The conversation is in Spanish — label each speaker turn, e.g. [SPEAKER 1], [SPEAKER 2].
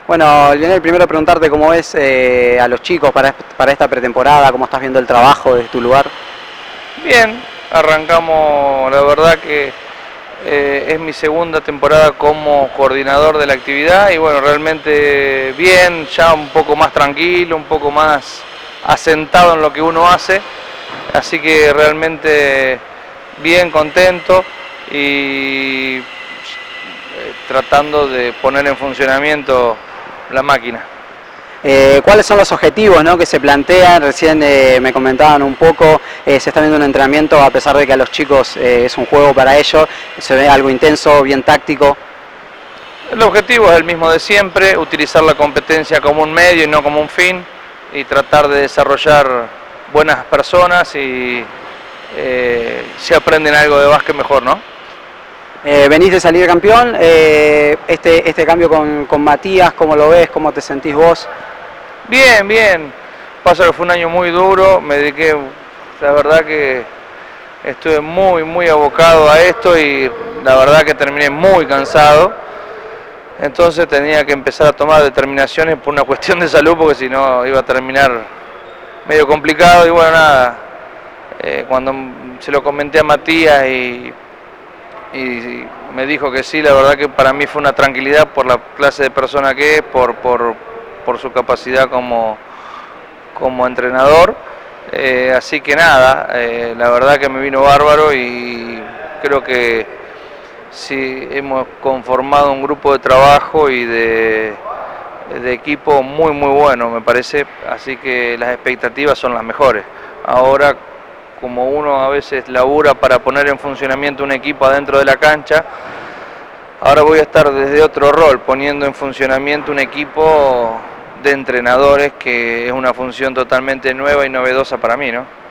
[SPEAKER 1] Bueno, Lionel, primero preguntarte cómo ves a los chicos para esta pretemporada, cómo estás viendo el trabajo desde tu lugar.
[SPEAKER 2] Bien, arrancamos, la verdad que es mi segunda temporada como coordinador de la actividad y bueno, realmente bien, ya un poco más tranquilo, un poco más asentado en lo que uno hace, así que realmente bien, contento y tratando de poner en funcionamiento la máquina.
[SPEAKER 1] ¿Cuáles son los objetivos, ¿no?, que se plantean? Recién me comentaban un poco, se está viendo un entrenamiento, a pesar de que a los chicos es un juego para ellos, se ve algo intenso, bien táctico.
[SPEAKER 2] El objetivo es el mismo de siempre, utilizar la competencia como un medio y no como un fin, y tratar de desarrollar buenas personas y si aprenden algo de básquet mejor, ¿no?
[SPEAKER 1] Venís de salir campeón, este cambio con Matías, ¿cómo lo ves? ¿Cómo te sentís vos?
[SPEAKER 2] Bien, bien. Pasa que fue un año muy duro, me dediqué, la verdad que estuve muy abocado a esto y la verdad que terminé muy cansado. Entonces tenía que empezar a tomar determinaciones por una cuestión de salud, porque si no iba a terminar medio complicado. Y bueno, nada, cuando se lo comenté a Matías y me dijo que sí, la verdad que para mí fue una tranquilidad por la clase de persona que es, por su capacidad como entrenador. Así que nada, la verdad que me vino bárbaro y creo que sí hemos conformado un grupo de trabajo y de equipo muy bueno, me parece, así que las expectativas son las mejores. Ahora, como uno a veces labura para poner en funcionamiento un equipo adentro de la cancha, ahora voy a estar desde otro rol, poniendo en funcionamiento un equipo de entrenadores, que es una función totalmente nueva y novedosa para mí, ¿no?